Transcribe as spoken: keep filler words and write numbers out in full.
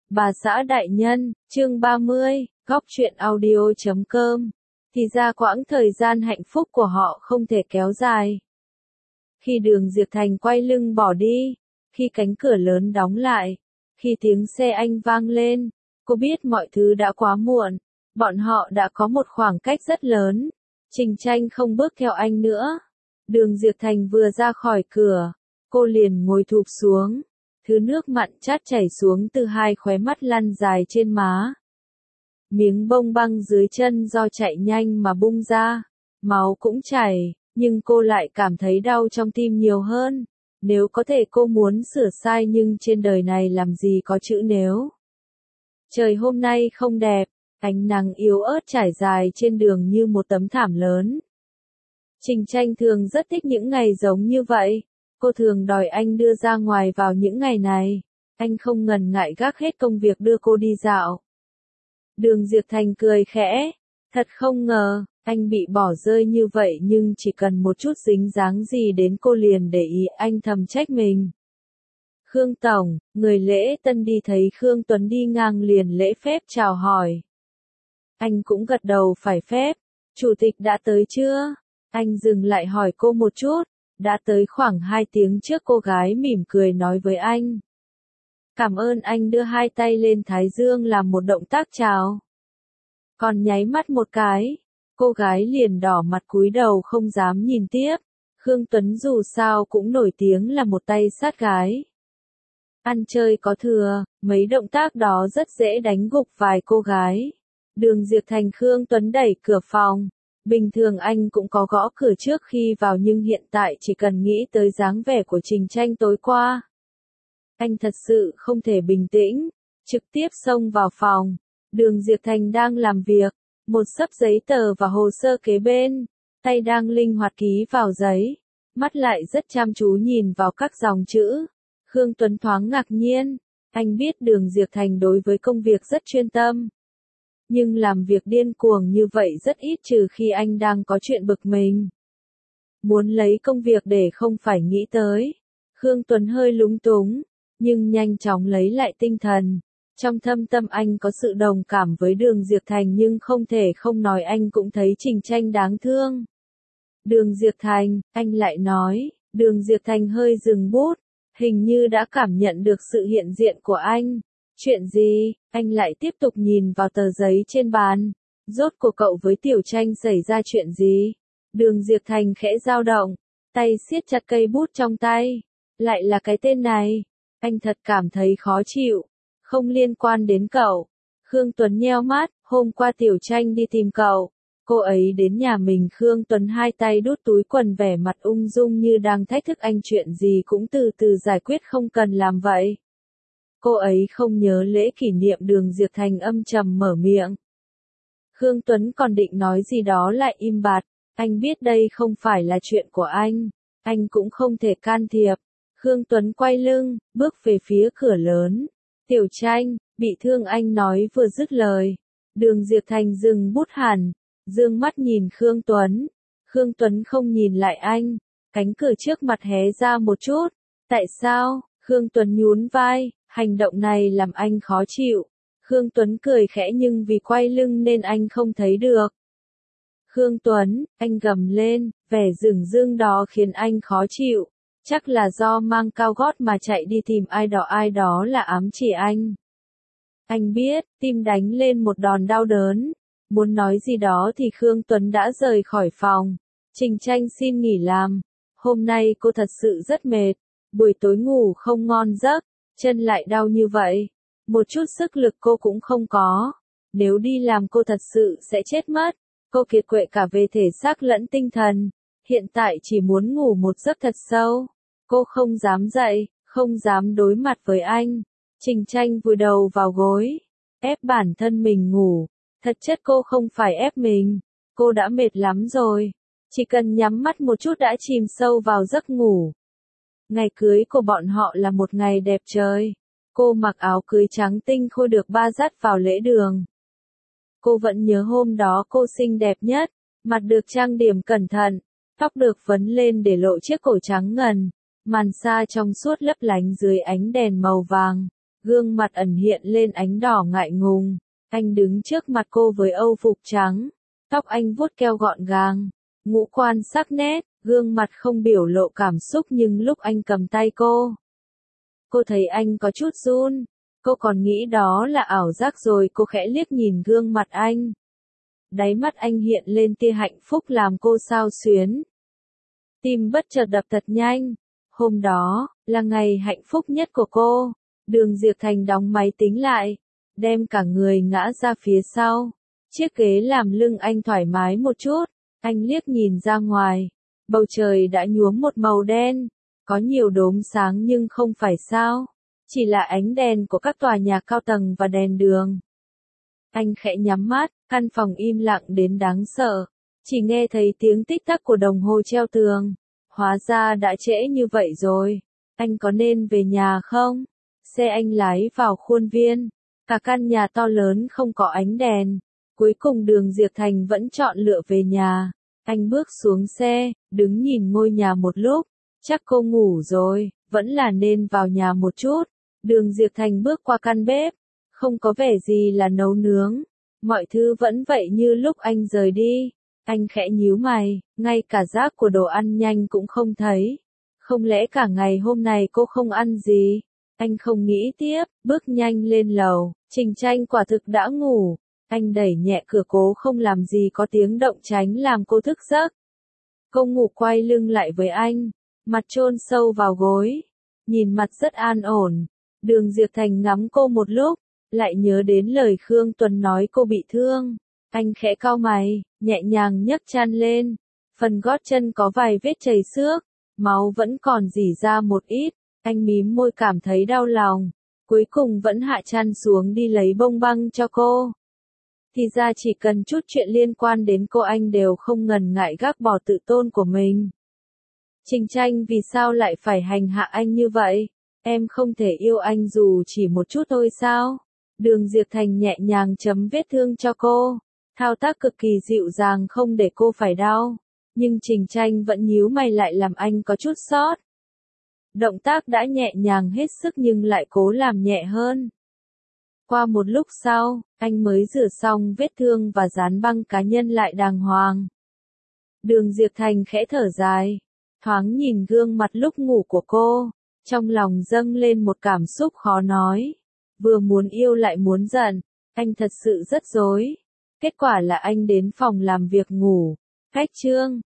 Bà xã đại nhân, chương ba mươi, góc truyện audio chấm com. Thì ra quãng thời gian hạnh phúc của họ không thể kéo dài. Khi Đường Diệp Thành quay lưng bỏ đi, khi cánh cửa lớn đóng lại, khi tiếng xe Anh vang lên, cô biết mọi thứ đã quá muộn. Bọn họ đã có một khoảng cách rất lớn. Trình Tranh không bước theo anh nữa. Đường Diệp Thành vừa ra khỏi cửa, cô liền ngồi thụp xuống. Thứ nước mặn chát chảy xuống từ hai khóe mắt lăn dài trên má. Miếng bông băng dưới chân do chạy nhanh mà bung ra. Máu cũng chảy, nhưng cô lại cảm thấy đau trong tim nhiều hơn. Nếu có thể cô muốn sửa sai, nhưng trên đời này làm gì có chữ nếu. Trời hôm nay không đẹp, ánh nắng yếu ớt trải dài trên đường như một tấm thảm lớn. Trình Tranh thường rất thích những ngày giống như vậy. Cô thường đòi anh đưa ra ngoài vào những ngày này. Anh không ngần ngại gác hết công việc đưa cô đi dạo. Đường Diệp Thành cười khẽ. Thật không ngờ, anh bị bỏ rơi như vậy, nhưng chỉ cần một chút dính dáng gì đến cô liền để ý. Anh thầm trách mình. Khương Tổng, người lễ tân đi thấy Khương Tuấn đi ngang liền lễ phép chào hỏi. Anh cũng gật đầu phải phép. Chủ tịch đã tới chưa? Anh dừng lại hỏi cô một chút. Đã tới khoảng hai tiếng trước, cô gái mỉm cười nói với anh. Cảm ơn. Anh đưa hai tay lên thái dương làm một động tác chào. Còn nháy mắt một cái, cô gái liền đỏ mặt cúi đầu không dám nhìn tiếp. Khương Tuấn dù sao cũng nổi tiếng là một tay sát gái. Ăn chơi có thừa, mấy động tác đó rất dễ đánh gục vài cô gái. Đường Diệp Thành Khương Tuấn đẩy cửa phòng. Bình thường anh cũng có gõ cửa trước khi vào, nhưng hiện tại chỉ cần nghĩ tới dáng vẻ của Trình Tranh tối qua, anh thật sự không thể bình tĩnh, trực tiếp xông vào phòng. Đường Diệp Thành đang làm việc, một xấp giấy tờ và hồ sơ kế bên, tay đang linh hoạt ký vào giấy, mắt lại rất chăm chú nhìn vào các dòng chữ. Khương Tuấn thoáng ngạc nhiên, anh biết Đường Diệp Thành đối với công việc rất chuyên tâm. Nhưng làm việc điên cuồng như vậy rất ít, trừ khi anh đang có chuyện bực mình. Muốn lấy công việc để không phải nghĩ tới. Khương Tuấn hơi lúng túng, nhưng nhanh chóng lấy lại tinh thần. Trong thâm tâm anh có sự đồng cảm với Đường Diệp Thành, nhưng không thể không nói anh cũng thấy Trình Tranh đáng thương. Đường Diệp Thành, anh lại nói. Đường Diệp Thành hơi dừng bút, hình như đã cảm nhận được sự hiện diện của anh. Chuyện gì? Anh lại tiếp tục nhìn vào tờ giấy trên bàn. Rốt cuộc cậu với Tiểu Tranh xảy ra chuyện gì? Đường Diệp Thành khẽ dao động, tay siết chặt cây bút trong tay. Lại là cái tên này. Anh thật cảm thấy khó chịu. Không liên quan đến cậu. Khương Tuấn nheo mắt. Hôm qua Tiểu Tranh đi tìm cậu. Cô ấy đến nhà mình. Khương Tuấn hai tay đút túi quần, vẻ mặt ung dung như đang thách thức anh. Chuyện gì cũng từ từ giải quyết, không cần làm vậy. Cô ấy không nhớ lễ kỷ niệm. Đường Diệp Thành âm trầm mở miệng. Khương Tuấn còn định nói gì đó lại im bặt. Anh biết đây không phải là chuyện của anh. Anh cũng không thể can thiệp. Khương Tuấn quay lưng, bước về phía cửa lớn. Tiểu Tranh, bị thương. Anh nói vừa dứt lời. Đường Diệp Thành dừng bút hẳn, dương mắt nhìn Khương Tuấn. Khương Tuấn không nhìn lại anh. Cánh cửa trước mặt hé ra một chút. Tại sao? Khương Tuấn nhún vai. Hành động này làm anh khó chịu. Khương Tuấn cười khẽ, nhưng vì quay lưng nên anh không thấy được. Khương Tuấn, anh gầm lên, vẻ dửng dưng đó khiến anh khó chịu. Chắc là do mang cao gót mà chạy đi tìm ai đó, ai đó là ám chỉ anh. Anh biết, tim đánh lên một đòn đau đớn. Muốn nói gì đó thì Khương Tuấn đã rời khỏi phòng. Trình Tranh xin nghỉ làm. Hôm nay cô thật sự rất mệt. Buổi tối ngủ không ngon giấc. Chân lại đau như vậy. Một chút sức lực cô cũng không có. Nếu đi làm cô thật sự sẽ chết mất. Cô kiệt quệ cả về thể xác lẫn tinh thần. Hiện tại chỉ muốn ngủ một giấc thật sâu. Cô không dám dậy, không dám đối mặt với anh. Trình Tranh vùi đầu vào gối. Ép bản thân mình ngủ. Thật chất cô không phải ép mình. Cô đã mệt lắm rồi. Chỉ cần nhắm mắt một chút đã chìm sâu vào giấc ngủ. Ngày cưới của bọn họ là một ngày đẹp trời. Cô mặc áo cưới trắng tinh khôi được ba dắt vào lễ đường. Cô vẫn nhớ hôm đó cô xinh đẹp nhất, mặt được trang điểm cẩn thận, tóc được vấn lên để lộ chiếc cổ trắng ngần, màn sa trong suốt lấp lánh dưới ánh đèn màu vàng. gương mặt ẩn hiện lên ánh đỏ ngại ngùng. Anh đứng trước mặt cô với âu phục trắng, tóc anh vuốt keo gọn gàng, ngũ quan sắc nét, gương mặt không biểu lộ cảm xúc nhưng lúc anh cầm tay cô, cô thấy anh có chút run. Cô còn nghĩ đó là ảo giác rồi cô khẽ liếc nhìn gương mặt anh. Đáy mắt anh hiện lên tia hạnh phúc làm cô xao xuyến. Tim bất chợt đập thật nhanh. Hôm đó, là ngày hạnh phúc nhất của cô. Đường Diệp Thành đóng máy tính lại, đem cả người ngã ra phía sau. Chiếc ghế làm lưng anh thoải mái một chút. Anh liếc nhìn ra ngoài. Bầu trời đã nhuốm một màu đen. Có nhiều đốm sáng nhưng không phải sao. Chỉ là ánh đèn của các tòa nhà cao tầng và đèn đường. Anh khẽ nhắm mắt, căn phòng im lặng đến đáng sợ. Chỉ nghe thấy tiếng tích tắc của đồng hồ treo tường. Hóa ra đã trễ như vậy rồi. Anh có nên về nhà không? Xe anh lái vào khuôn viên. Cả căn nhà to lớn không có ánh đèn. Cuối cùng Đường Diệp Thành vẫn chọn lựa về nhà. Anh bước xuống xe, đứng nhìn ngôi nhà một lúc. Chắc cô ngủ rồi, vẫn là nên vào nhà một chút. Đường Diệp Thành bước qua căn bếp. Không có vẻ gì là nấu nướng. Mọi thứ vẫn vậy như lúc anh rời đi. Anh khẽ nhíu mày, ngay cả rác của đồ ăn nhanh cũng không thấy. Không lẽ cả ngày hôm nay cô không ăn gì? Anh không nghĩ tiếp, bước nhanh lên lầu. Trình Tranh quả thực đã ngủ. Anh đẩy nhẹ cửa cố không làm gì có tiếng động tránh làm cô thức giấc. Cô ngủ quay lưng lại với anh, mặt chôn sâu vào gối, nhìn mặt rất an ổn. Đường Diệp Thành ngắm cô một lúc, lại nhớ đến lời Khương Tuấn nói cô bị thương. Anh khẽ cau mày, nhẹ nhàng nhấc chăn lên. Phần gót chân có vài vết chảy xước, máu vẫn còn rỉ ra một ít. Anh mím môi cảm thấy đau lòng. Cuối cùng vẫn hạ chăn xuống đi lấy bông băng cho cô. Thì ra chỉ cần chút chuyện liên quan đến cô anh đều không ngần ngại gác bỏ tự tôn của mình. Trình Tranh vì sao lại phải hành hạ anh như vậy? Em không thể yêu anh dù chỉ một chút thôi sao? Đường Diệp Thành nhẹ nhàng chấm vết thương cho cô. Thao tác cực kỳ dịu dàng không để cô phải đau. Nhưng Trình Tranh vẫn nhíu mày lại làm anh có chút sót. Động tác đã nhẹ nhàng hết sức nhưng lại cố làm nhẹ hơn. Qua một lúc sau, anh mới rửa xong vết thương và dán băng cá nhân lại đàng hoàng. Đường Diệp Thành khẽ thở dài, thoáng nhìn gương mặt lúc ngủ của cô, trong lòng dâng lên một cảm xúc khó nói. Vừa muốn yêu lại muốn giận, anh thật sự rất rối. Kết quả là anh đến phòng làm việc ngủ. Cách chương